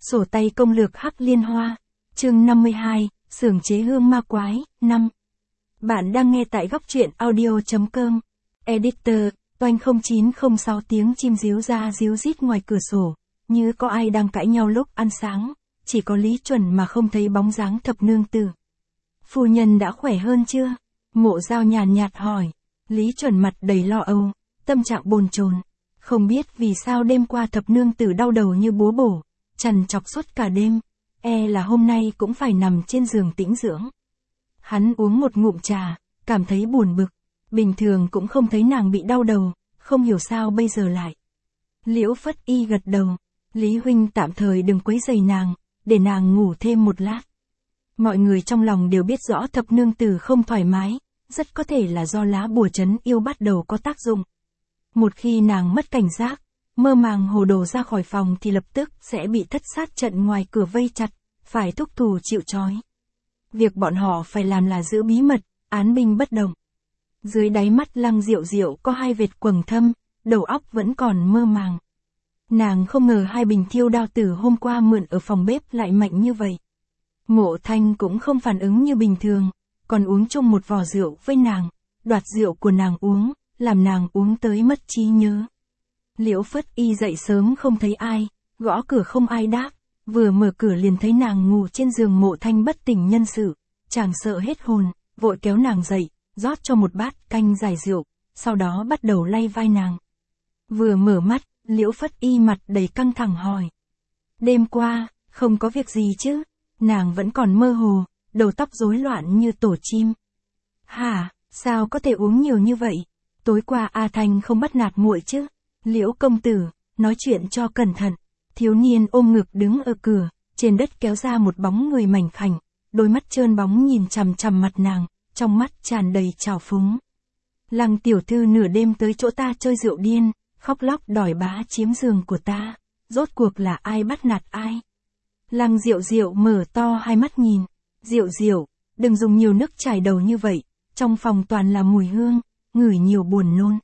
Sổ tay công lược Hắc Liên Hoa, chương 52, xưởng chế hương ma quái, 5. Bạn đang nghe tại góc truyện audio.com. Editor, Toanh 0906 tiếng chim ríu ra ríu rít ngoài cửa sổ, như có ai đang cãi nhau lúc ăn sáng, chỉ có Lý Chuẩn mà không thấy bóng dáng thập nương tử. Phu nhân đã khỏe hơn chưa? Mộ Dao nhàn nhạt hỏi. Lý Chuẩn mặt đầy lo âu, tâm trạng bồn chồn, không biết vì sao đêm qua thập nương tử đau đầu như búa bổ, trằn trọc suốt cả đêm, là hôm nay cũng phải nằm trên giường tĩnh dưỡng. Hắn uống một ngụm trà, cảm thấy buồn bực, bình thường cũng không thấy nàng bị đau đầu, không hiểu sao bây giờ lại. Liễu Phất Y gật đầu, Lý huynh tạm thời đừng quấy rầy nàng, để nàng ngủ thêm một lát. Mọi người trong lòng đều biết rõ thập nương tử không thoải mái, rất có thể là do lá bùa trấn yêu bắt đầu có tác dụng. Một khi nàng mất cảnh giác, mơ màng hồ đồ ra khỏi phòng thì lập tức sẽ bị thất sát trận ngoài cửa vây chặt, phải thúc thủ chịu trói. Việc bọn họ phải làm là giữ bí mật, án binh bất động. Dưới đáy mắt Lăng Diệu Diệu có hai vệt quầng thâm, đầu óc vẫn còn mơ màng. Nàng không ngờ hai bình thiêu đao tử hôm qua mượn ở phòng bếp lại mạnh như vậy. Mộ Thanh cũng không phản ứng như bình thường, còn uống chung một vò rượu với nàng, đoạt rượu của nàng uống, làm nàng uống tới mất trí nhớ. Liễu Phất Y dậy sớm không thấy ai, gõ cửa không ai đáp, vừa mở cửa liền thấy nàng ngủ trên giường. Mộ Thanh bất tỉnh nhân sự, chàng sợ hết hồn, vội kéo nàng dậy, rót cho một bát canh giải rượu, sau đó bắt đầu lay vai nàng. Vừa mở mắt, Liễu Phất Y mặt đầy căng thẳng hỏi. Đêm qua, không có việc gì chứ? Nàng vẫn còn mơ hồ, đầu tóc rối loạn như tổ chim. Hả, sao có thể uống nhiều như vậy? Tối qua A Thanh không bắt nạt muội chứ? Liễu công tử, nói chuyện cho cẩn thận. Thiếu niên ôm ngực đứng ở cửa, trên đất kéo ra một bóng người mảnh khảnh, đôi mắt trơn bóng nhìn chằm chằm mặt nàng, trong mắt tràn đầy trào phúng. Lăng tiểu thư nửa đêm tới chỗ ta chơi rượu điên, khóc lóc đòi bá chiếm giường của ta, rốt cuộc là ai bắt nạt ai? Lăng Diệu Diệu mở to hai mắt nhìn. Diệu Diệu, đừng dùng nhiều nước chải đầu như vậy, trong phòng toàn là mùi hương, ngửi nhiều buồn nôn.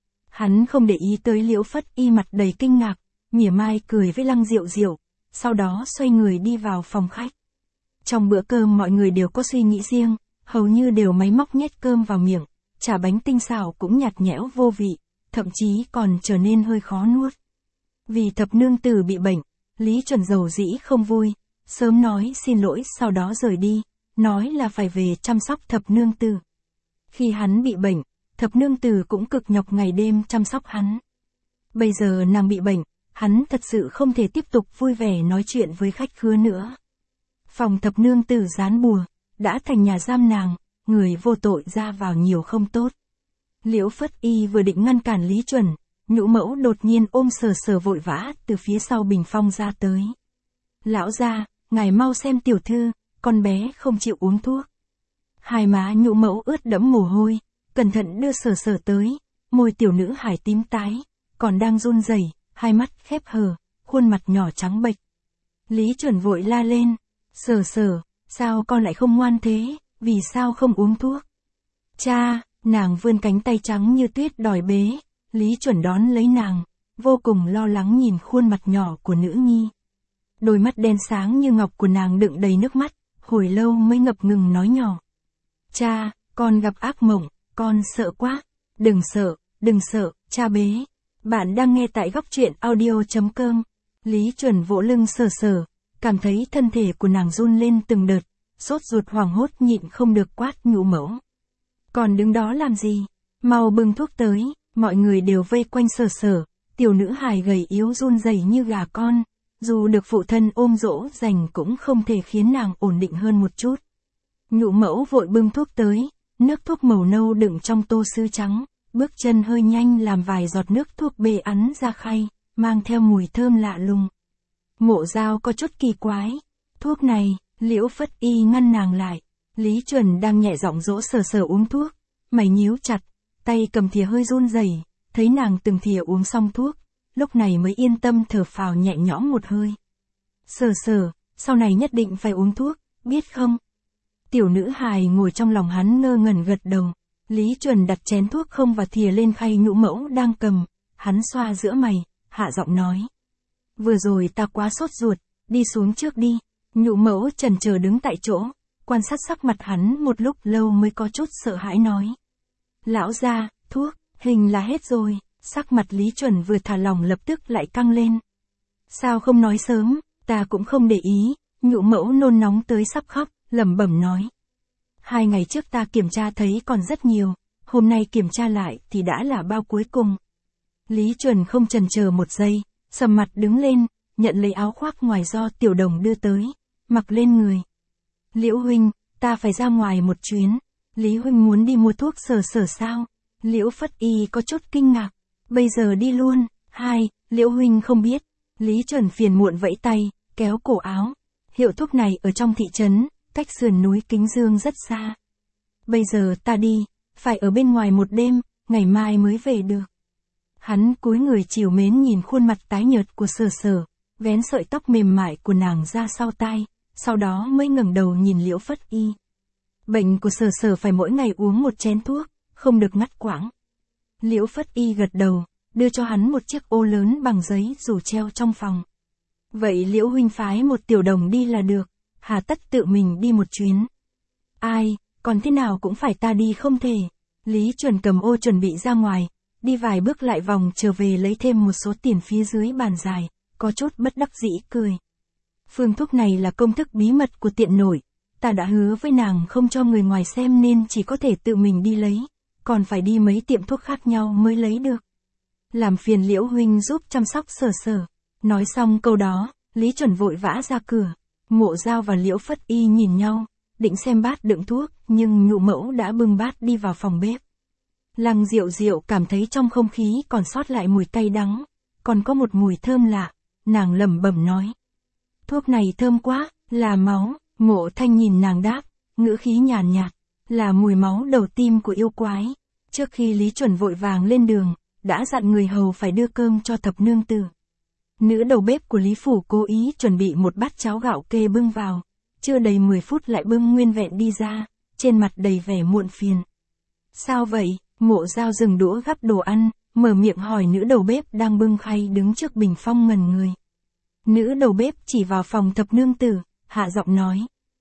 Hắn không để ý tới Liễu Phất Y mặt đầy kinh ngạc, mỉa mai cười với Lăng Diệu Diệu, sau đó xoay người đi vào phòng khách. Trong bữa cơm mọi người đều có suy nghĩ riêng, hầu như đều máy móc nhét cơm vào miệng, chả bánh tinh xào cũng nhạt nhẽo vô vị, thậm chí còn trở nên hơi khó nuốt. Vì thập nương tử bị bệnh, Lý Chuẩn dầu dĩ không vui, sớm nói xin lỗi sau đó rời đi, nói là phải về chăm sóc thập nương tử. Khi hắn bị bệnh, thập nương tử cũng cực nhọc ngày đêm chăm sóc hắn. Bây giờ nàng bị bệnh, hắn thật sự không thể tiếp tục vui vẻ nói chuyện với khách khứa nữa. Phòng thập nương tử dán bùa, đã thành nhà giam nàng, người vô tội ra vào nhiều không tốt. Liễu Phất Y vừa định ngăn cản Lý Chuẩn, Nhũ Mẫu đột nhiên ôm sờ sờ vội vã từ phía sau bình phong ra tới. Lão gia, ngài mau xem tiểu thư, con bé không chịu uống thuốc. Hai má Nhũ Mẫu ướt đẫm mồ hôi, cẩn thận đưa sờ sờ tới, môi tiểu nữ hài tím tái, còn đang run rẩy, hai mắt khép hờ, khuôn mặt nhỏ trắng bệch. Lý Chuẩn vội la lên, sờ sờ, sao con lại không ngoan thế, vì sao không uống thuốc? Cha, nàng vươn cánh tay trắng như tuyết đòi bế, Lý Chuẩn đón lấy nàng, vô cùng lo lắng nhìn khuôn mặt nhỏ của nữ nhi. Đôi mắt đen sáng như ngọc của nàng đựng đầy nước mắt, hồi lâu mới ngập ngừng nói nhỏ. Cha, con gặp ác mộng, con sợ quá. Đừng sợ, cha bế. Bạn đang nghe tại góc truyện audio.com. Lý Chuẩn vỗ lưng sờ sờ, cảm thấy thân thể của nàng run lên từng đợt, sốt ruột hoảng hốt nhịn không được quát Nhũ Mẫu. Còn đứng đó làm gì? Mau bưng thuốc tới. Mọi người đều vây quanh sờ sờ, tiểu nữ hài gầy yếu run rẩy như gà con, dù được phụ thân ôm dỗ dành cũng không thể khiến nàng ổn định hơn một chút. Nhũ Mẫu vội bưng thuốc tới, nước thuốc màu nâu đựng trong tô sứ trắng, bước chân hơi nhanh làm vài giọt nước thuốc bê ắn ra khay, mang theo mùi thơm lạ lùng. Mộ Dao có chút kỳ quái, thuốc này, Liễu Phất Y ngăn nàng lại. Lý Chuẩn đang nhẹ giọng dỗ sờ sờ uống thuốc, mày nhíu chặt, tay cầm thìa hơi run rẩy, thấy nàng từng thìa uống xong thuốc, lúc này mới yên tâm thở phào nhẹ nhõm một hơi. Sờ sờ, sau này nhất định phải uống thuốc, biết không? Tiểu nữ hài ngồi trong lòng hắn ngơ ngẩn gật đầu. Lý Chuẩn đặt chén thuốc không và thìa lên khay Nhũ Mẫu đang cầm, hắn xoa giữa mày, hạ giọng nói. Vừa rồi ta quá sốt ruột, đi xuống trước đi. Nhụ mẫu chần chờ đứng tại chỗ, quan sát sắc mặt hắn một lúc lâu mới có chút sợ hãi nói. Lão gia, thuốc, hình là hết rồi. Sắc mặt Lý Chuẩn vừa thả lỏng lập tức lại căng lên. Sao không nói sớm, ta cũng không để ý. Nhụ mẫu nôn nóng tới sắp khóc, lẩm bẩm nói. 2 ngày trước ta kiểm tra thấy còn rất nhiều, hôm nay kiểm tra lại thì đã là bao cuối cùng. Lý Chuẩn không chần chờ một giây, sầm mặt đứng lên, nhận lấy áo khoác ngoài do Tiểu Đồng đưa tới, mặc lên người. Liễu huynh, ta phải ra ngoài một chuyến. Lý huynh muốn đi mua thuốc Sở Sở sao? Liễu Phất Y có chút kinh ngạc. Bây giờ đi luôn. Liễu huynh không biết. Lý Chuẩn phiền muộn vẫy tay, kéo cổ áo. Hiệu thuốc này ở trong thị trấn, cách sườn núi Kính Dương rất xa. Bây giờ ta đi, phải ở bên ngoài một đêm, ngày mai mới về được. Hắn cúi người trìu mến nhìn khuôn mặt tái nhợt của Sở Sở, vén sợi tóc mềm mại của nàng ra sau tai, sau đó mới ngẩng đầu nhìn Liễu Phất Y. Bệnh của Sở Sở phải mỗi ngày uống một chén thuốc, không được ngắt quãng. Liễu Phất Y gật đầu, đưa cho hắn một chiếc ô lớn bằng giấy dù treo trong phòng. Vậy Liễu huynh phái một Tiểu Đồng đi là được, hà tất tự mình đi một chuyến. Còn thế nào cũng phải ta đi không thể. Lý Chuẩn cầm ô chuẩn bị ra ngoài, đi vài bước lại vòng trở về lấy thêm một số tiền phía dưới bàn dài, có chút bất đắc dĩ cười. Phương thuốc này là công thức bí mật của tiện nổi, ta đã hứa với nàng không cho người ngoài xem nên chỉ có thể tự mình đi lấy, còn phải đi mấy tiệm thuốc khác nhau mới lấy được. Làm phiền Liễu huynh giúp chăm sóc Sở Sở. Nói xong câu đó, Lý Chuẩn vội vã ra cửa. Mộ Dao và Liễu Phất Y nhìn nhau, định xem bát đựng thuốc, nhưng Nhụ mẫu đã bưng bát đi vào phòng bếp. Lăng Diệu Diệu cảm thấy trong không khí còn sót lại mùi cay đắng, còn có một mùi thơm lạ, nàng lẩm bẩm nói. Thuốc này thơm quá, là máu. Mộ Thanh nhìn nàng đáp, ngữ khí nhàn nhạt, là mùi máu đầu tim của yêu quái. Trước khi Lý Chuẩn vội vàng lên đường, đã dặn người hầu phải đưa cơm cho thập nương tử. Nữ đầu bếp của Lý Phủ cố ý chuẩn bị một bát cháo gạo kê bưng vào, chưa đầy 10 phút lại bưng nguyên vẹn đi ra, trên mặt đầy vẻ muộn phiền. Sao vậy? Mộ Dao dừng đũa gắp đồ ăn, mở miệng hỏi nữ đầu bếp đang bưng khay đứng trước bình phong ngẩn người. Nữ đầu bếp chỉ vào phòng thập nương tử, hạ giọng nói.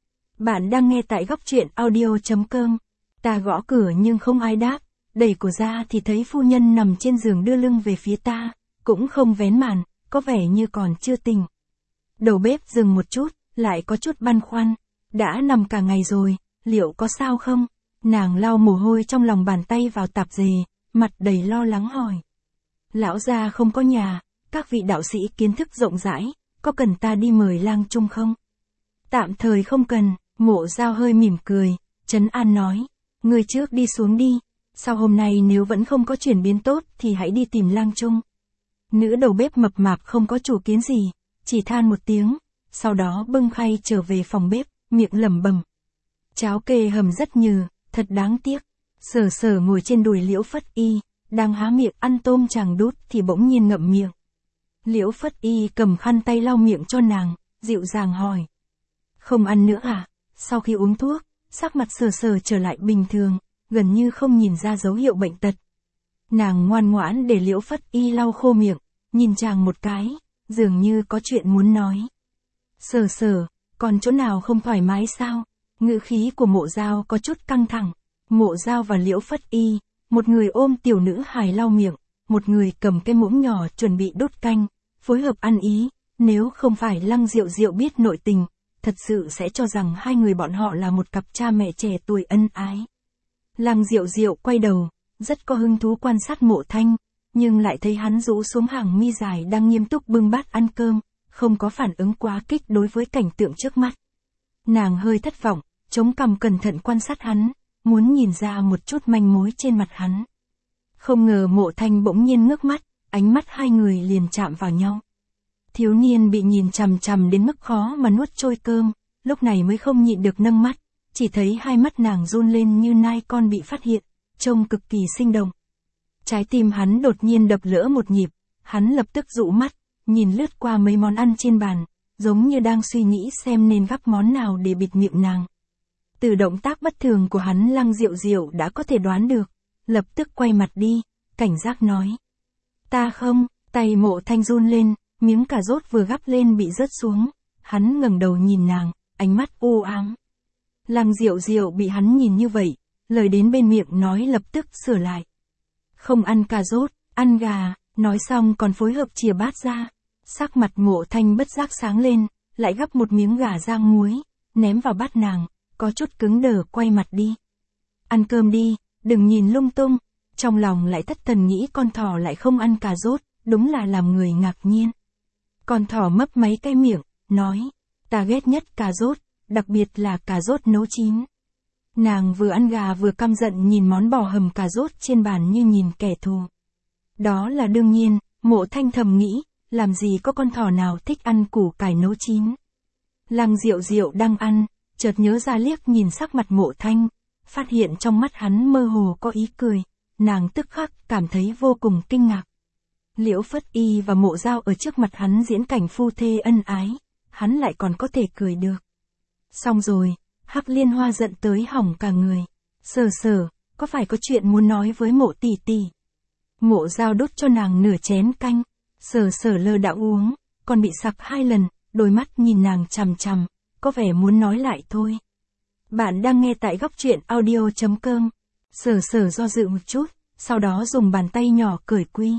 Bạn đang nghe tại góc truyện audio.com. Ta gõ cửa nhưng không ai đáp, đẩy cửa ra thì thấy phu nhân nằm trên giường đưa lưng về phía ta, cũng không vén màn, có vẻ như còn chưa tỉnh. Đầu bếp dừng một chút, lại có chút băn khoăn. Đã nằm cả ngày rồi, liệu có sao không? Nàng lau mồ hôi trong lòng bàn tay vào tạp dề, mặt đầy lo lắng hỏi. Lão gia không có nhà, các vị đạo sĩ kiến thức rộng rãi, có cần ta đi mời lang chung không? Tạm thời không cần. Mộ Dao hơi mỉm cười, trấn an nói. Người trước đi xuống đi, sau hôm nay nếu vẫn không có chuyển biến tốt thì hãy đi tìm lang chung. Nữ đầu bếp mập mạp không có chủ kiến gì, chỉ than một tiếng, sau đó bưng khay trở về phòng bếp, miệng lẩm bẩm. Cháo kê hầm rất nhừ, thật đáng tiếc. Sở Sở ngồi trên đùi Liễu Phất Y, đang há miệng ăn tôm chàng đút thì bỗng nhiên ngậm miệng. Liễu Phất Y cầm khăn tay lau miệng cho nàng, dịu dàng hỏi. Không ăn nữa à? Sau khi uống thuốc, sắc mặt Sở Sở trở lại bình thường, gần như không nhìn ra dấu hiệu bệnh tật. Nàng ngoan ngoãn để Liễu Phất Y lau khô miệng, nhìn chàng một cái, dường như có chuyện muốn nói. Sở Sở, còn chỗ nào không thoải mái sao? Ngữ khí của Mộ Dao có chút căng thẳng. Mộ Dao và Liễu Phất Y, một người ôm tiểu nữ hài lau miệng, một người cầm cái muỗng nhỏ chuẩn bị đốt canh, phối hợp ăn ý, nếu không phải Lăng Diệu Diệu biết nội tình, thật sự sẽ cho rằng hai người bọn họ là một cặp cha mẹ trẻ tuổi ân ái. Lăng Diệu Diệu quay đầu, rất có hứng thú quan sát Mộ Thanh, nhưng lại thấy hắn rũ xuống hàng mi dài đang nghiêm túc bưng bát ăn cơm, không có phản ứng quá kích đối với cảnh tượng trước mắt. Nàng hơi thất vọng, chống cằm cẩn thận quan sát hắn, muốn nhìn ra một chút manh mối trên mặt hắn. Không ngờ Mộ Thanh bỗng nhiên ngước mắt, ánh mắt hai người liền chạm vào nhau. Thiếu niên bị nhìn chằm chằm đến mức khó mà nuốt trôi cơm, lúc này mới không nhịn được nâng mắt, chỉ thấy hai mắt nàng run lên như nai con bị phát hiện, trông cực kỳ sinh động. Trái tim hắn đột nhiên đập lỡ một nhịp, hắn lập tức dụ mắt, nhìn lướt qua mấy món ăn trên bàn, giống như đang suy nghĩ xem nên gắp món nào để bịt miệng nàng. Từ động tác bất thường của hắn Lăng Diệu Diệu đã có thể đoán được, lập tức quay mặt đi, cảnh giác nói. Ta không, tay Mộ Thanh run lên, miếng cà rốt vừa gắp lên bị rớt xuống, hắn ngẩng đầu nhìn nàng, ánh mắt u ám. Lăng Diệu Diệu bị hắn nhìn như vậy, lời đến bên miệng nói lập tức sửa lại. Không ăn cà rốt, ăn gà, nói xong còn phối hợp chìa bát ra. Sắc mặt Mộ Thanh bất giác sáng lên, lại gắp một miếng gà rang muối, ném vào bát nàng, có chút cứng đờ quay mặt đi. Ăn cơm đi, đừng nhìn lung tung. Trong lòng lại thất thần nghĩ con thỏ lại không ăn cà rốt, đúng là làm người ngạc nhiên. Con thỏ mấp máy cái miệng, nói, ta ghét nhất cà rốt, đặc biệt là cà rốt nấu chín. Nàng vừa ăn gà vừa căm giận nhìn món bò hầm cà rốt trên bàn như nhìn kẻ thù. Đó là đương nhiên, Mộ Thanh thầm nghĩ, làm gì có con thỏ nào thích ăn củ cải nấu chín. Lăng Diệu Diệu đang ăn, chợt nhớ ra liếc nhìn sắc mặt Mộ Thanh, phát hiện trong mắt hắn mơ hồ có ý cười, nàng tức khắc cảm thấy vô cùng kinh ngạc. Liễu Phất Y và Mộ Giao ở trước mặt hắn diễn cảnh phu thê ân ái, hắn lại còn có thể cười được. Xong rồi, Hắc Liên Hoa giận tới hỏng cả người. Sở Sở, có phải có chuyện muốn nói với Mộ tỷ tỷ? Mộ Giao đút cho nàng nửa chén canh, Sở Sở lơ đãng uống, còn bị sặc 2 lần, đôi mắt nhìn nàng chằm chằm, có vẻ muốn nói lại thôi. Bạn đang nghe tại góc truyện audio.com. Sở Sở do dự một chút, sau đó dùng bàn tay nhỏ cởi quy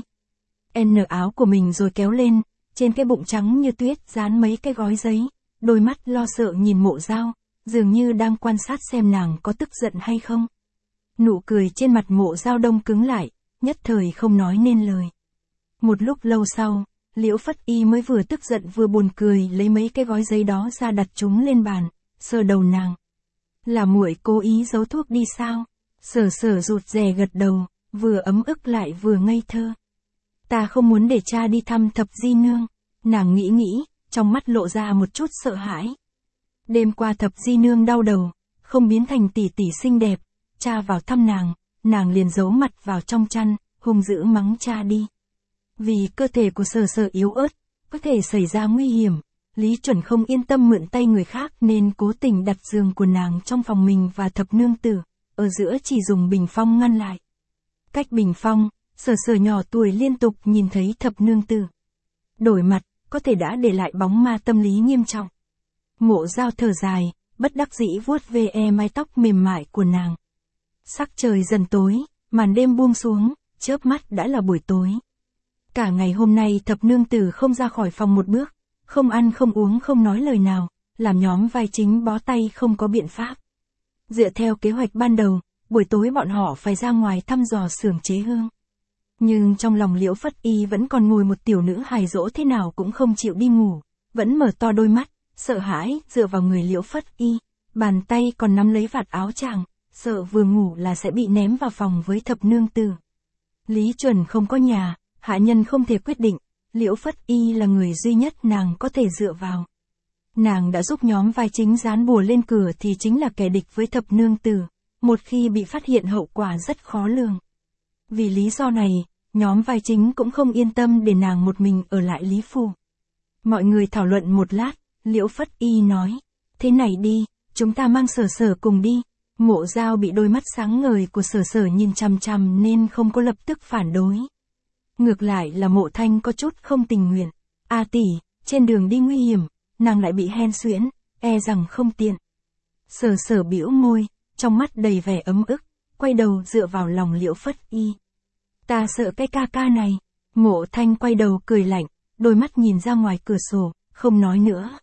N áo của mình rồi kéo lên, trên cái bụng trắng như tuyết dán mấy cái gói giấy, đôi mắt lo sợ nhìn Mộ Giao, dường như đang quan sát xem nàng có tức giận hay không. Nụ cười trên mặt Mộ Giao đông cứng lại, nhất thời không nói nên lời. Một lúc lâu sau, Liễu Phất Y mới vừa tức giận vừa buồn cười lấy mấy cái gói giấy đó ra đặt chúng lên bàn, sờ đầu nàng. Là muội cố ý giấu thuốc đi sao? Sở Sở rụt rè gật đầu, vừa ấm ức lại vừa ngây thơ. Ta không muốn để cha đi thăm Thập Di Nương. Nàng nghĩ, trong mắt lộ ra một chút sợ hãi. Đêm qua Thập Di Nương đau đầu, không biến thành tỷ tỷ xinh đẹp, cha vào thăm nàng liền giấu mặt vào trong chăn, hung dữ mắng cha đi. Vì cơ thể của Sở Sở yếu ớt, có thể xảy ra nguy hiểm, Lý Chuẩn không yên tâm mượn tay người khác nên cố tình đặt giường của nàng trong phòng mình và Thập Nương Tử, ở giữa chỉ dùng bình phong ngăn lại. Cách bình phong, Sở Sở nhỏ tuổi liên tục nhìn thấy Thập Nương Tử đổi mặt, có thể đã để lại bóng ma tâm lý nghiêm trọng. Mộ Giao thở dài, bất đắc dĩ vuốt ve mái tóc mềm mại của nàng. Sắc trời dần tối, màn đêm buông xuống, chớp mắt đã là buổi tối. Cả ngày hôm nay Thập Nương Tử không ra khỏi phòng một bước, không ăn không uống không nói lời nào, làm nhóm vai chính bó tay không có biện pháp. Dựa theo kế hoạch ban đầu, buổi tối bọn họ phải ra ngoài thăm dò xưởng chế hương. Nhưng trong lòng Liễu Phất Y vẫn còn ngồi một tiểu nữ hài dỗ thế nào cũng không chịu đi ngủ, vẫn mở to đôi mắt, sợ hãi, dựa vào người Liễu Phất Y, bàn tay còn nắm lấy vạt áo chàng, sợ vừa ngủ là sẽ bị ném vào phòng với Thập Nương Tử. Lý Chuẩn không có nhà, hạ nhân không thể quyết định, Liễu Phất Y là người duy nhất nàng có thể dựa vào. Nàng đã giúp nhóm vai chính dán bùa lên cửa thì chính là kẻ địch với Thập Nương Tử, một khi bị phát hiện hậu quả rất khó lường. Vì lý do này, nhóm vai chính cũng không yên tâm để nàng một mình ở lại Lý Phủ. Mọi người thảo luận một lát, Liễu Phất Y nói, thế này đi, chúng ta mang Sở Sở cùng đi. Mộ Giao bị đôi mắt sáng ngời của Sở Sở nhìn chằm chằm nên không có lập tức phản đối. Ngược lại là Mộ Thanh có chút không tình nguyện. A tỷ, trên đường đi nguy hiểm, nàng lại bị hen suyễn, e rằng không tiện. Sở Sở bĩu môi, trong mắt đầy vẻ ấm ức, quay đầu dựa vào lòng Liễu Phất Y. Ta sợ cái ca ca này. Mộ Thanh quay đầu cười lạnh, đôi mắt nhìn ra ngoài cửa sổ, không nói nữa.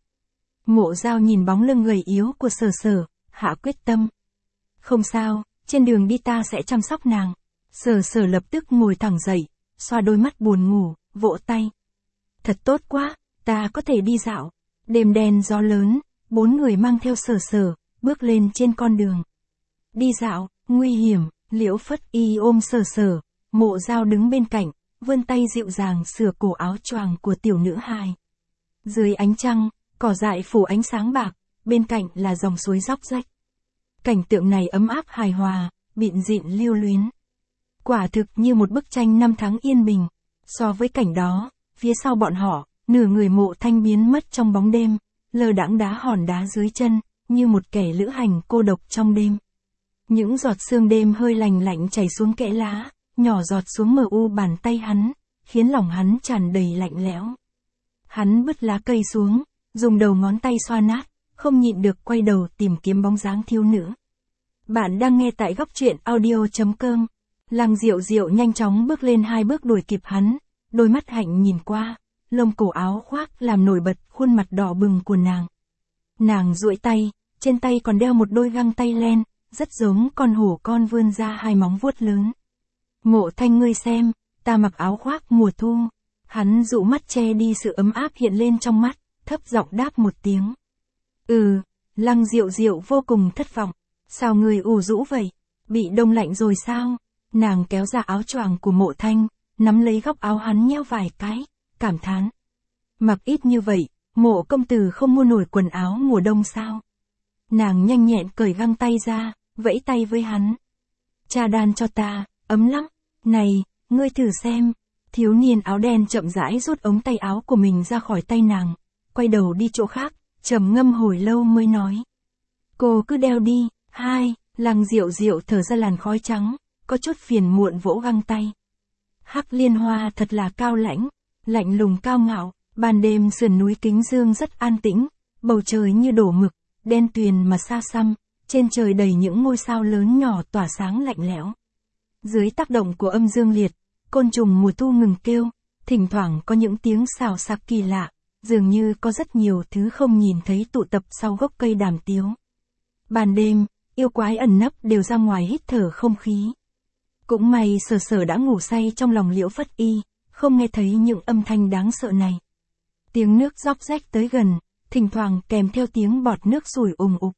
Mộ Giao nhìn bóng lưng gầy yếu của Sở Sở, hạ quyết tâm. Không sao, trên đường đi ta sẽ chăm sóc nàng. Sở Sở lập tức ngồi thẳng dậy, xoa đôi mắt buồn ngủ, vỗ tay. Thật tốt quá, ta có thể đi dạo. Đêm đen gió lớn, 4 người mang theo Sở Sở, bước lên trên con đường. Đi dạo, nguy hiểm, Liễu Phất Y ôm Sở Sở, Mộ Giao đứng bên cạnh, vươn tay dịu dàng sửa cổ áo choàng của tiểu nữ hài. Dưới ánh trăng, cỏ dại phủ ánh sáng bạc, bên cạnh là dòng suối róc rách. Cảnh tượng này ấm áp hài hòa, bịn dịn lưu luyến. Quả thực như một bức tranh năm tháng yên bình. So với cảnh đó, phía sau bọn họ, nửa người Mộ Thanh biến mất trong bóng đêm, lơ đãng đá hòn đá dưới chân, như một kẻ lữ hành cô độc trong đêm. Những giọt sương đêm hơi lành lạnh chảy xuống kẽ lá, nhỏ giọt xuống mờ u bàn tay hắn, khiến lòng hắn tràn đầy lạnh lẽo. Hắn bứt lá cây xuống, dùng đầu ngón tay xoa nát, không nhịn được quay đầu tìm kiếm bóng dáng thiếu nữ. Bạn đang nghe tại góc truyện audio.com. Lăng Diệu Diệu nhanh chóng bước lên 2 bước đuổi kịp hắn, đôi mắt hạnh nhìn qua, lông cổ áo khoác làm nổi bật khuôn mặt đỏ bừng của nàng. Nàng duỗi tay, trên tay còn đeo một đôi găng tay len, rất giống con hổ con vươn ra 2 móng vuốt lớn. Mộ Thanh ngươi xem, ta mặc áo khoác mùa thu. Hắn dụ mắt che đi sự ấm áp hiện lên trong mắt, thấp giọng đáp một tiếng. Lăng Diệu Diệu vô cùng thất vọng. Sao ngươi ủ rũ vậy? Bị đông lạnh rồi sao? Nàng kéo ra áo choàng của Mộ Thanh, nắm lấy góc áo hắn nheo vài cái, cảm thán. Mặc ít như vậy, Mộ công tử không mua nổi quần áo mùa đông sao? Nàng nhanh nhẹn cởi găng tay ra, vẫy tay với hắn. Cha đan cho ta, ấm lắm. Này, ngươi thử xem. Thiếu niên áo đen chậm rãi rút ống tay áo của mình ra khỏi tay nàng, quay đầu đi chỗ khác, trầm ngâm hồi lâu mới nói. Cô cứ đeo đi. Lăng Diệu Diệu thở ra làn khói trắng, có chút phiền muộn vỗ găng tay. Hắc Liên Hoa thật là cao lãnh, lạnh lùng cao ngạo, ban đêm sườn núi Kính Dương rất an tĩnh, bầu trời như đổ mực, đen tuyền mà xa xăm, trên trời đầy những ngôi sao lớn nhỏ tỏa sáng lạnh lẽo. Dưới tác động của âm dương liệt, côn trùng mùa thu ngừng kêu, thỉnh thoảng có những tiếng xào xạc kỳ lạ, dường như có rất nhiều thứ không nhìn thấy tụ tập sau gốc cây đàm tiếu. Ban đêm, yêu quái ẩn nấp đều ra ngoài hít thở không khí. Cũng may Sở Sở đã ngủ say trong lòng Liễu Phất Y, không nghe thấy những âm thanh đáng sợ này. Tiếng nước róc rách tới gần, thỉnh thoảng kèm theo tiếng bọt nước sủi ùng ục.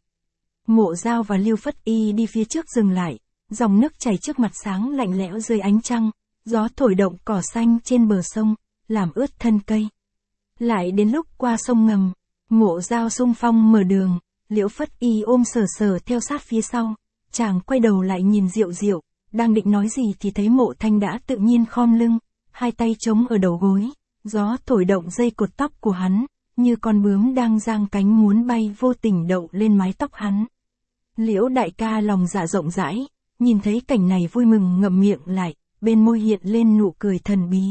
Mộ Dao và Liễu Phất Y đi phía trước dừng lại, dòng nước chảy trước mặt sáng lạnh lẽo dưới ánh trăng, gió thổi động cỏ xanh trên bờ sông, làm ướt thân cây. Lại đến lúc qua sông ngầm, Mộ Dao xung phong mở đường, Liễu Phất Y ôm Sở Sở theo sát phía sau, chàng quay đầu lại nhìn Diệu Diệu, đang định nói gì thì thấy Mộ Thanh đã tự nhiên khom lưng, 2 tay chống ở đầu gối, gió thổi động dây cột tóc của hắn, như con bướm đang giang cánh muốn bay vô tình đậu lên mái tóc hắn. Liễu đại ca lòng dạ rộng rãi, nhìn thấy cảnh này vui mừng ngậm miệng lại, bên môi hiện lên nụ cười thần bí.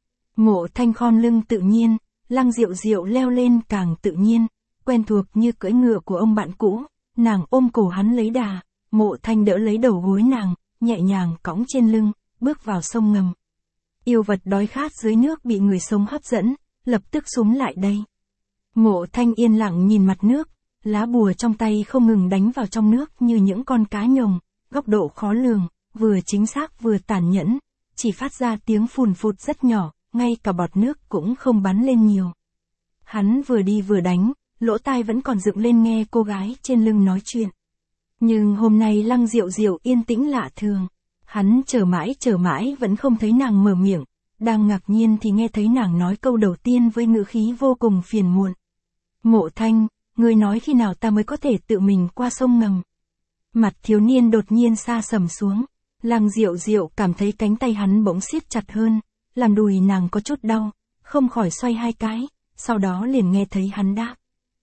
Mộ Thanh khom lưng tự nhiên, Lăng Diệu Diệu leo lên càng tự nhiên, quen thuộc như cưỡi ngựa của ông bạn cũ, nàng ôm cổ hắn lấy đà, Mộ Thanh đỡ lấy đầu gối nàng, nhẹ nhàng cõng trên lưng, bước vào sông ngầm. Yêu vật đói khát dưới nước bị người sống hấp dẫn, lập tức xúm lại đây. Mộ Thanh yên lặng nhìn mặt nước, lá bùa trong tay không ngừng đánh vào trong nước như những con cá nhồng, góc độ khó lường, vừa chính xác vừa tàn nhẫn, chỉ phát ra tiếng phùn phụt rất nhỏ, ngay cả bọt nước cũng không bắn lên nhiều. Hắn vừa đi vừa đánh, lỗ tai vẫn còn dựng lên nghe cô gái trên lưng nói chuyện. Nhưng hôm nay Lăng Diệu Diệu yên tĩnh lạ thường. Hắn chờ mãi vẫn không thấy nàng mở miệng. Đang ngạc nhiên thì nghe thấy nàng nói câu đầu tiên với ngữ khí vô cùng phiền muộn. Mộ Thanh, ngươi nói khi nào ta mới có thể tự mình qua sông ngầm. Mặt thiếu niên đột nhiên sa sầm xuống. Lăng Diệu Diệu cảm thấy cánh tay hắn bỗng siết chặt hơn, làm đùi nàng có chút đau, không khỏi xoay 2 cái, sau đó liền nghe thấy hắn đáp.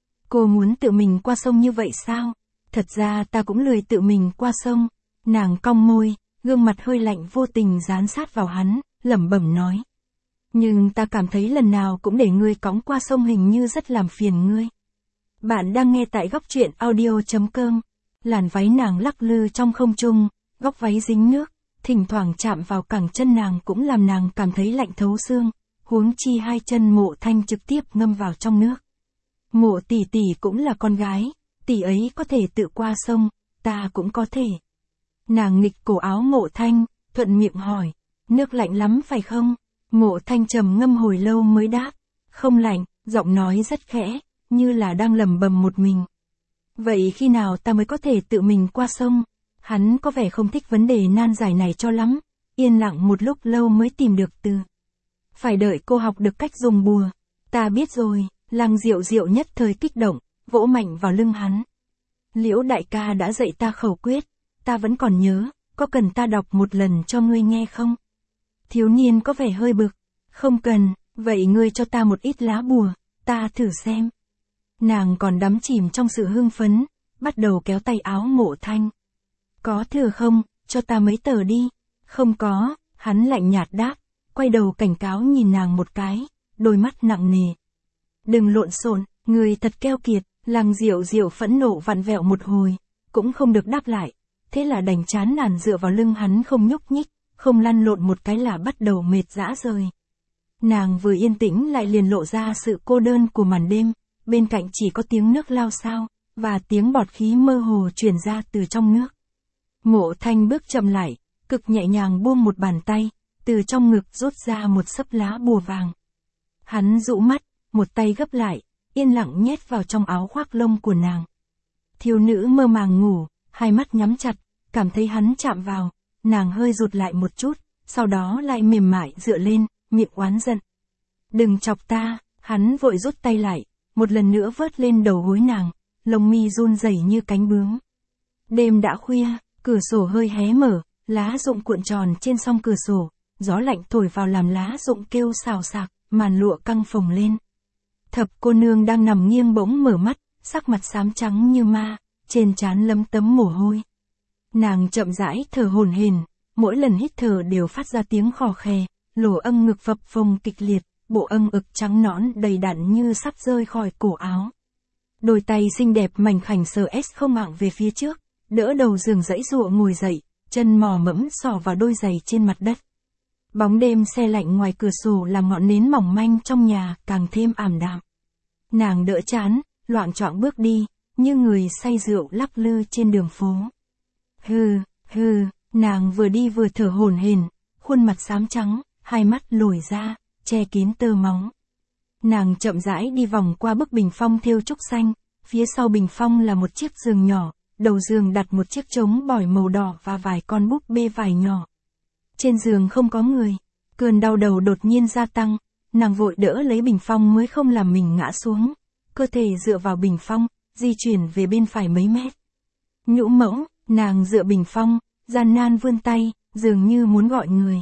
Cô muốn tự mình qua sông như vậy sao? Thật ra ta cũng lười tự mình qua sông. Nàng cong môi, gương mặt hơi lạnh vô tình dán sát vào hắn, lẩm bẩm nói. Nhưng ta cảm thấy lần nào cũng để ngươi cõng qua sông hình như rất làm phiền ngươi. Bạn đang nghe tại góc truyện audio.com. Làn váy nàng lắc lư trong không trung, góc váy dính nước, thỉnh thoảng chạm vào cẳng chân nàng cũng làm nàng cảm thấy lạnh thấu xương, huống chi 2 chân Mộ Thanh trực tiếp ngâm vào trong nước. Mộ tỷ tỷ cũng là con gái, tỷ ấy có thể tự qua sông, ta cũng có thể. Nàng nghịch cổ áo Mộ Thanh, thuận miệng hỏi, nước lạnh lắm phải không? Mộ Thanh trầm ngâm hồi lâu mới đáp, không lạnh, giọng nói rất khẽ, như là đang lẩm bẩm một mình. Vậy khi nào ta mới có thể tự mình qua sông? Hắn có vẻ không thích vấn đề nan giải này cho lắm, yên lặng một lúc lâu mới tìm được từ. Phải đợi cô học được cách dùng bùa. Ta biết rồi. Lăng Diệu Diệu nhất thời kích động, vỗ mạnh vào lưng hắn. Liễu đại ca đã dạy ta khẩu quyết, ta vẫn còn nhớ, có cần ta đọc một lần cho ngươi nghe không? Thiếu niên có vẻ hơi bực, không cần, vậy ngươi cho ta một ít lá bùa, ta thử xem. Nàng còn đắm chìm trong sự hưng phấn, bắt đầu kéo tay áo Mộ Thanh. Có thừa không, cho ta mấy tờ đi. Không có, hắn lạnh nhạt đáp, quay đầu cảnh cáo nhìn nàng một cái, đôi mắt nặng nề. Đừng lộn xộn, Người thật keo kiệt, Lăng Diệu Diệu phẫn nộ vặn vẹo một hồi, cũng không được đáp lại, thế là đành chán nản dựa vào lưng hắn không nhúc nhích, không lăn lộn một cái là bắt đầu mệt rã rời. Nàng vừa yên tĩnh lại liền lộ ra sự cô đơn của màn đêm, bên cạnh chỉ có tiếng nước lao xao, và tiếng bọt khí mơ hồ truyền ra từ trong nước. Mộ Thanh bước chậm lại, cực nhẹ nhàng buông một bàn tay, từ trong ngực rút ra một xấp lá bùa vàng. Hắn dụ mắt, một tay gấp lại, yên lặng nhét vào trong áo khoác lông của nàng. Thiếu nữ mơ màng ngủ, hai mắt nhắm chặt, cảm thấy hắn chạm vào, nàng hơi rụt lại một chút, sau đó lại mềm mại dựa lên, miệng oán giận. Đừng chọc ta, hắn vội rút tay lại, một lần nữa vớt lên đầu gối nàng, lông mi run rẩy như cánh bướm. Đêm đã khuya, cửa sổ hơi hé mở, lá rụng cuộn tròn trên song cửa sổ, gió lạnh thổi vào làm lá rụng kêu xào xạc, màn lụa căng phồng lên. Thập cô nương đang nằm nghiêng bỗng mở mắt, sắc mặt xám trắng như ma, trên trán lấm tấm mồ hôi. Nàng chậm rãi thở hổn hển, mỗi lần hít thở đều phát ra tiếng khò khè, lỗ âng ngực phập phồng kịch liệt, bộ âng ực trắng nõn đầy đặn như sắp rơi khỏi cổ áo. Đôi tay xinh đẹp mảnh khảnh sờ S không mảng về phía trước, đỡ đầu giường dãy dụa ngồi dậy, chân mò mẫm xỏ vào đôi giày trên mặt đất. Bóng đêm se lạnh ngoài cửa sổ làm ngọn nến mỏng manh trong nhà càng thêm ảm đạm. Nàng đỡ chán, loạng choạng bước đi, như người say rượu lắc lư trên đường phố. Hừ, nàng vừa đi vừa thở hổn hển, khuôn mặt xám trắng, hai mắt lồi ra, che kín tơ máu. Nàng chậm rãi đi vòng qua bức bình phong thêu trúc xanh, phía sau bình phong là một chiếc giường nhỏ, đầu giường đặt một chiếc trống bỏi màu đỏ và vài con búp bê vải nhỏ. Trên giường không có người, cơn đau đầu đột nhiên gia tăng, nàng vội đỡ lấy bình phong mới không làm mình ngã xuống, cơ thể dựa vào bình phong, di chuyển về bên phải mấy mét. Nhũ mẫu, nàng dựa bình phong, gian nan vươn tay, dường như muốn gọi người.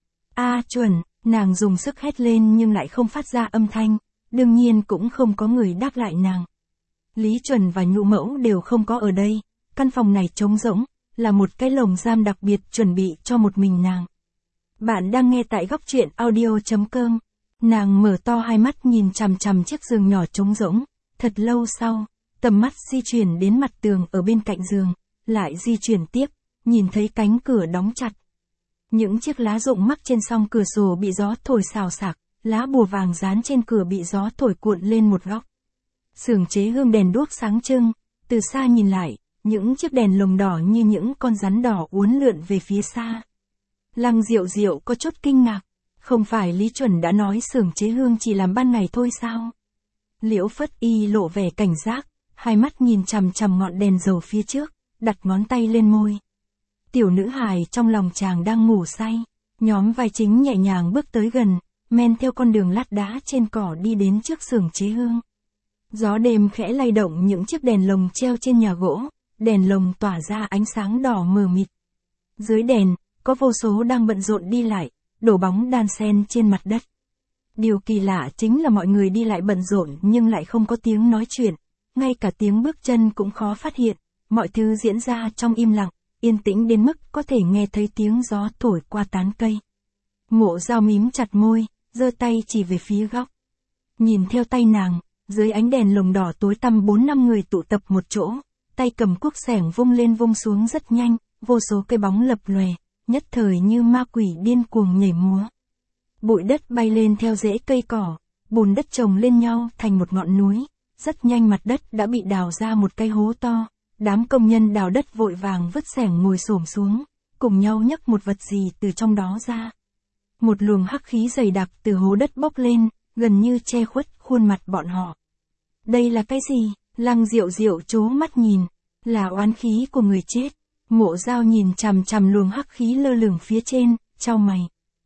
A Chuẩn, nàng dùng sức hét lên nhưng lại không phát ra âm thanh, đương nhiên cũng không có người đáp lại nàng. Lý Chuẩn và Nhũ mẫu đều không có ở đây, căn phòng này trống rỗng, là một cái lồng giam đặc biệt chuẩn bị cho một mình nàng. Bạn đang nghe tại góc truyện audio.com. Nàng mở to hai mắt nhìn chằm chằm chiếc giường nhỏ trống rỗng, thật lâu sau, tầm mắt di chuyển đến mặt tường ở bên cạnh giường, lại di chuyển tiếp, nhìn thấy cánh cửa đóng chặt. Những chiếc lá rụng mắc trên song cửa sổ bị gió thổi xào xạc, lá bùa vàng dán trên cửa bị gió thổi cuộn lên một góc. Xưởng chế hương đèn đuốc sáng trưng, từ xa nhìn lại, những chiếc đèn lồng đỏ như những con rắn đỏ uốn lượn về phía xa. Lăng Diệu Diệu có chút kinh ngạc, không phải Lý Chuẩn đã nói xưởng chế hương chỉ làm ban ngày thôi sao? Liễu Phất Y lộ vẻ cảnh giác, hai mắt nhìn chằm chằm ngọn đèn dầu phía trước, đặt ngón tay lên môi. Tiểu nữ hài trong lòng chàng đang ngủ say, nhóm vai chính nhẹ nhàng bước tới gần, men theo con đường lát đá trên cỏ đi đến trước xưởng chế hương. Gió đêm khẽ lay động những chiếc đèn lồng treo trên nhà gỗ, đèn lồng tỏa ra ánh sáng đỏ mờ mịt. Dưới đèn, có vô số đang bận rộn đi lại, đổ bóng đan xen trên mặt đất. Điều kỳ lạ chính là mọi người đi lại bận rộn nhưng lại không có tiếng nói chuyện, ngay cả tiếng bước chân cũng khó phát hiện, mọi thứ diễn ra trong im lặng, yên tĩnh đến mức có thể nghe thấy tiếng gió thổi qua tán cây. Mộ Dao mím chặt môi, giơ tay chỉ về phía góc. Nhìn theo tay nàng, dưới ánh đèn lồng đỏ tối tăm 4-5 người tụ tập một chỗ, tay cầm cuốc xẻng vung lên vung xuống rất nhanh, vô số cây bóng lập lòe, nhất thời như ma quỷ điên cuồng nhảy múa. Bụi đất bay lên theo rễ cây cỏ, bùn đất chồng lên nhau thành một ngọn núi, rất nhanh mặt đất đã bị đào ra một cái hố to, đám công nhân đào đất vội vàng vứt xẻng ngồi xổm xuống, cùng nhau nhấc một vật gì từ trong đó ra. Một luồng hắc khí dày đặc từ hố đất bốc lên, gần như che khuất khuôn mặt bọn họ. Đây là cái gì? Lăng Diệu Diệu trố mắt nhìn, là oán khí của người chết. Mộ Dao nhìn chằm chằm luồng hắc khí lơ lửng phía trên, chau mày.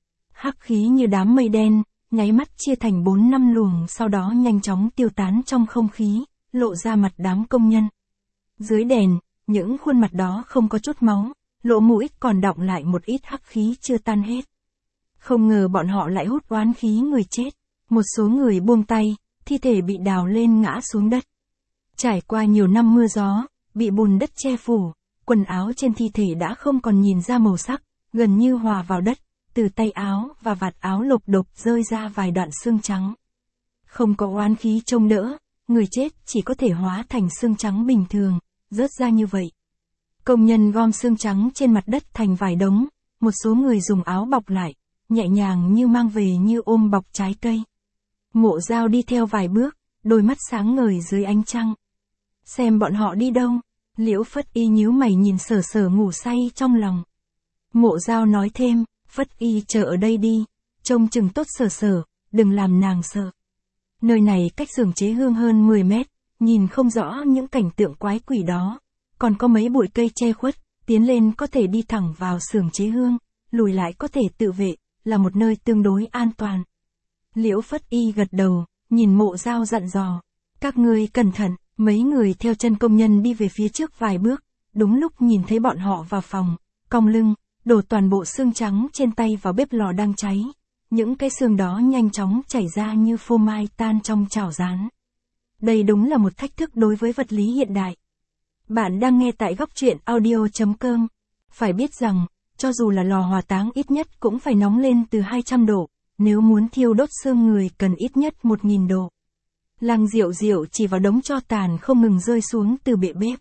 Hắc khí như đám mây đen, nháy mắt chia thành 4-5 luồng, sau đó nhanh chóng tiêu tán trong không khí, lộ ra mặt đám công nhân. Dưới đèn, những khuôn mặt đó không có chút máu, lỗ mũi còn đọng lại một ít hắc khí chưa tan hết. Không ngờ bọn họ lại hút oán khí người chết. Một số người buông tay, thi thể bị đào lên ngã xuống đất. Trải qua nhiều năm mưa gió, bị bùn đất che phủ, quần áo trên thi thể đã không còn nhìn ra màu sắc, gần như hòa vào đất, từ tay áo và vạt áo lục đục rơi ra vài đoạn xương trắng. Không có oán khí trông đỡ, người chết chỉ có thể hóa thành xương trắng bình thường, rớt ra như vậy. Công nhân gom xương trắng trên mặt đất thành vài đống, một số người dùng áo bọc lại, nhẹ nhàng như mang về như ôm bọc trái cây. Mộ Dao đi theo vài bước, đôi mắt sáng ngời dưới ánh trăng. Xem bọn họ đi đâu? Liễu Phất Y nhíu mày nhìn Sở Sở ngủ say trong lòng. Mộ Dao nói thêm, Phất Y chờ ở đây đi, trông chừng tốt Sở Sở, đừng làm nàng sợ. Nơi này cách xưởng chế hương hơn 10 mét, nhìn không rõ những cảnh tượng quái quỷ đó. Còn có mấy bụi cây che khuất, tiến lên có thể đi thẳng vào xưởng chế hương, lùi lại có thể tự vệ, là một nơi tương đối an toàn. Liễu Phất Y gật đầu, nhìn Mộ Dao dặn dò. Các ngươi cẩn thận, mấy người theo chân công nhân đi về phía trước vài bước, đúng lúc nhìn thấy bọn họ vào phòng, cong lưng, đổ toàn bộ xương trắng trên tay vào bếp lò đang cháy. Những cái xương đó nhanh chóng chảy ra như phô mai tan trong chảo rán. Đây đúng là một thách thức đối với vật lý hiện đại. Bạn đang nghe tại góc truyện audio.com. Phải biết rằng, cho dù là lò hỏa táng ít nhất cũng phải nóng lên từ 200 độ, nếu muốn thiêu đốt xương người cần ít nhất 1000 độ. Lăng Diệu Diệu chỉ vào đống tro tàn không ngừng rơi xuống từ bệ bếp.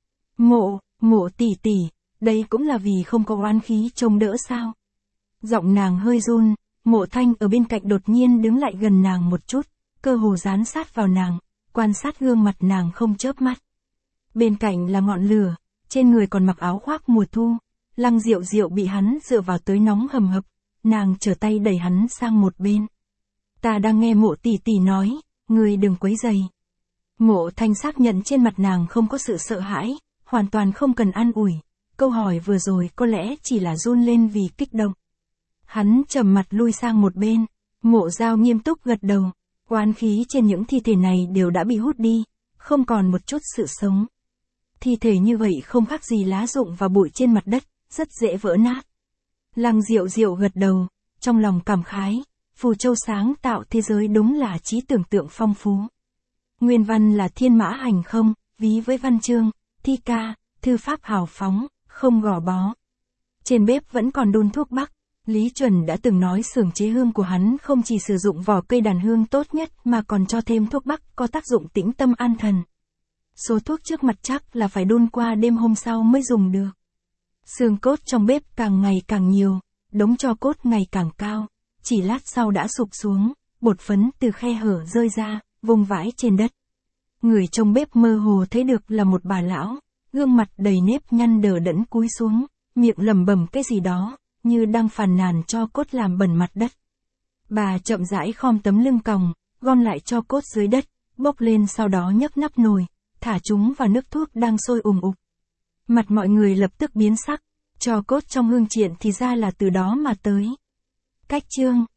Mộ tỷ tỷ, đây cũng là vì không có oán khí trông đỡ sao? Giọng nàng hơi run, Mộ Thanh ở bên cạnh đột nhiên đứng lại gần nàng một chút, cơ hồ dán sát vào nàng, quan sát gương mặt nàng không chớp mắt. Bên cạnh là ngọn lửa, trên người còn mặc áo khoác mùa thu. Lăng Diệu Diệu bị hắn dựa vào tới nóng hầm hập, nàng trở tay đẩy hắn sang một bên. Ta đang nghe Mộ tỷ tỷ nói, ngươi đừng quấy rầy. Mộ Thanh xác nhận trên mặt nàng không có sự sợ hãi, hoàn toàn không cần an ủi. Câu hỏi vừa rồi có lẽ chỉ là run lên vì kích động. Hắn trầm mặt lui sang một bên, Mộ Dao nghiêm túc gật đầu. Oán khí trên những thi thể này đều đã bị hút đi, không còn một chút sự sống. Thi thể như vậy không khác gì lá rụng và bụi trên mặt đất, rất dễ vỡ nát. Lăng Diệu Diệu gật đầu, trong lòng cảm khái, Phù Châu sáng tạo thế giới đúng là trí tưởng tượng phong phú. Nguyên văn là thiên mã hành không, ví với văn chương, thi ca, thư pháp hào phóng, không gò bó. Trên bếp vẫn còn đun thuốc bắc, Lý Chuẩn đã từng nói xưởng chế hương của hắn không chỉ sử dụng vỏ cây đàn hương tốt nhất mà còn cho thêm thuốc bắc có tác dụng tĩnh tâm an thần. Số thuốc trước mặt chắc là phải đun qua đêm hôm sau mới dùng được. Xương cốt trong bếp càng ngày càng nhiều, đống tro cốt ngày càng cao, chỉ lát sau đã sụp xuống, bột phấn từ khe hở rơi ra, vung vãi trên đất. Người trong bếp mơ hồ thấy được là một bà lão, gương mặt đầy nếp nhăn đờ đẫn cúi xuống, miệng lẩm bẩm cái gì đó, như đang phàn nàn cho cốt làm bẩn mặt đất. Bà chậm rãi khom tấm lưng còng, gom lại cho cốt dưới đất, bốc lên sau đó nhấc nắp nồi, thả chúng vào nước thuốc đang sôi ùm ục. Mặt mọi người lập tức biến sắc, cho cốt trong hương triện thì ra là từ đó mà tới. Cách chương